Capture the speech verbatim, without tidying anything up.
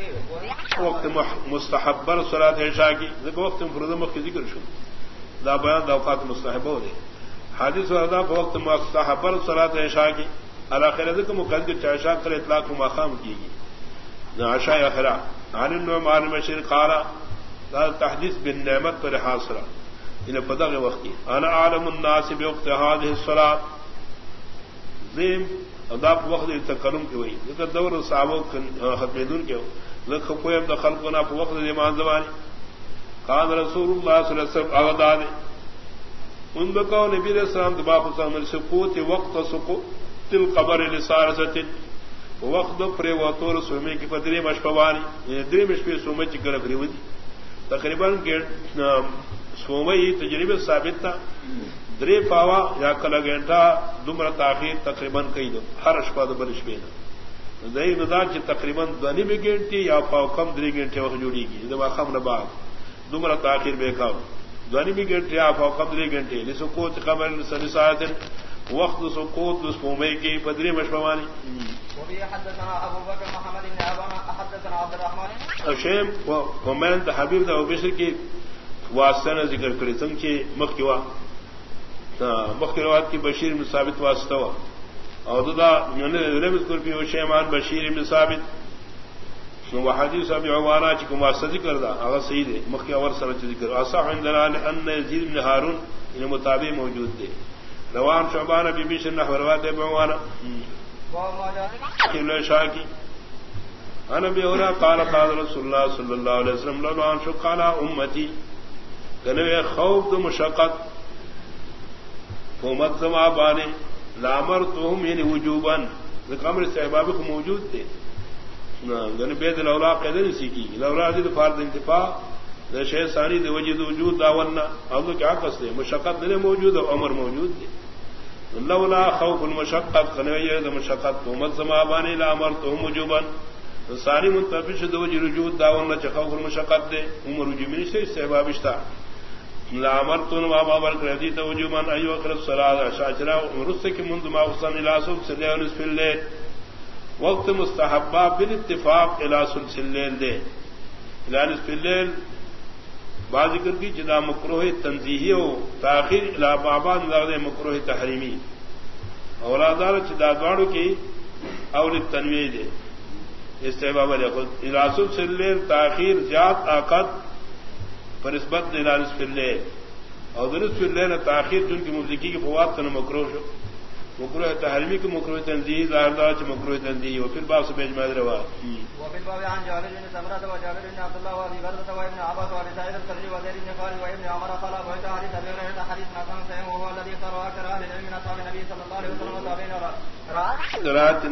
وقت مستحبر صلاۃ عشاء کی وقت فرض کی ذکر شو دا بیان دا اوقات مستحب ہو دے حدیث وردا وقت مستحبر صلاۃ عشاء کی الاخر ذکر مقدر عشاء کر اطلاق مقام کی گی عشاء اخرا عن النعمان بشیر قال لا تحديث بالنعمت پر حاصرہ ان پدغ وقت کی انا عالم الناس بوقت هذه الصلاه ذم ادا وقت تکلم کی وہی ذکر دور صحابہ ختمدون کے لکھ کوئی اب دخل کو نہ وقت ایمان زمانے قال رسول اللہ صلی اللہ علیہ وسلم اغداد ان بقوا نبی علیہ السلام دبا قسم سقوط وقت سقوط القبر لسارسۃ وقت پر وطور سومے کی پدری مشپوانی دری مشپی سومے کی کر کری ودی تقریبا سومئی تجربہ ثابت تھا درے پاوا یا کلا گھنٹہ دمر تاخیر تقریبا کئی دو ہر اشپا دو برش بینا دئی ندار کی تقریبا دنی میں گھنٹی یا پاؤ کم دری گھنٹے وقت جوڑی گی دبا خم نباغ دمر تاخیر بے کام دنی میں گھنٹے یا پاؤ کم دری گھنٹے لسکوت قبر سنسات وقت سقوط سومئی کی پدری مشپوانی شیم ومن حبیب دا بشر کی واسطہ نے ذکر کری سنگ کی مخوا مخروات کی بشیر بن ثابت واسطہ ہوا اور دا ذکر کی شیمان بشیر بن ثابت وہ حدیث ابی عوانہ چکم واسطہ ذکر دا اگر صحیح ہے مخی اور سر ذکر اصح عندنا ان یزید بن ہارون ان مطابق موجود تھے روان شعبان ابی بشر نحو روایت ابی عوانہ شاکی انا ابی عوانہ قال قال رسول اللہ صلی اللہ علیہ وسلم لولا ان شق على امتی کنوے خوف دو مشقت امت زما بانے لامرتهم یعنی وجوبا امر استحباب کو موجود تھے گن بید الاولا قید نہیں سیکھی الاولا دید فرض انتفاع شیء ثانی دے وجود وجود داولنا اب کیا قصد ہے مشقت نہیں موجود اور امر موجود تھے لولا خوف المشقت کنوے مشقت امت زما بانے لامرتهم وجوبا ثانی منتفش دو وجود داولنا چ خوف المشقت دے عمر وجوبی سے استحباب اشتا لامرتن بابا برکردی توجوبان ایو اقر الصلاة شاچرا مرست کی منذ ما وصل الى سلس الليل نصف الليل وقت مستحبہ بالاتفاق الى سلس الليل دے الى نصف الليل بعض ذکر کی جدا مکروہ تنزیہی و تاخیر الى بابا نظر مکروہ تحریمی اولادار جدا دوارو کی اول التنویہ دے استحباب الى سلس الليل تاخیر زیاد آقت پر نسبت نصف الليل اور نصف الليل تاخیر جن کی موسیقی کی فوات کا مکروہ شو مکروہ تحریمی کی مکروہ تنزیہی ظاہر دار چ مکروہ تنزیہی اور پھر باب سے اجماع روا وفي الباب عن جابر بن سمرة وجابر بن عبد الله وابي بكر وابن عباس وابي سعيد الخدري وزيد بن خالد وابن عمر قال وجاء حديث ابي هريرة حديث حسن صحيح وهو الذي اختاره اكثر اهل العلم من اصحاب النبي صلى الله عليه وسلم وتابعين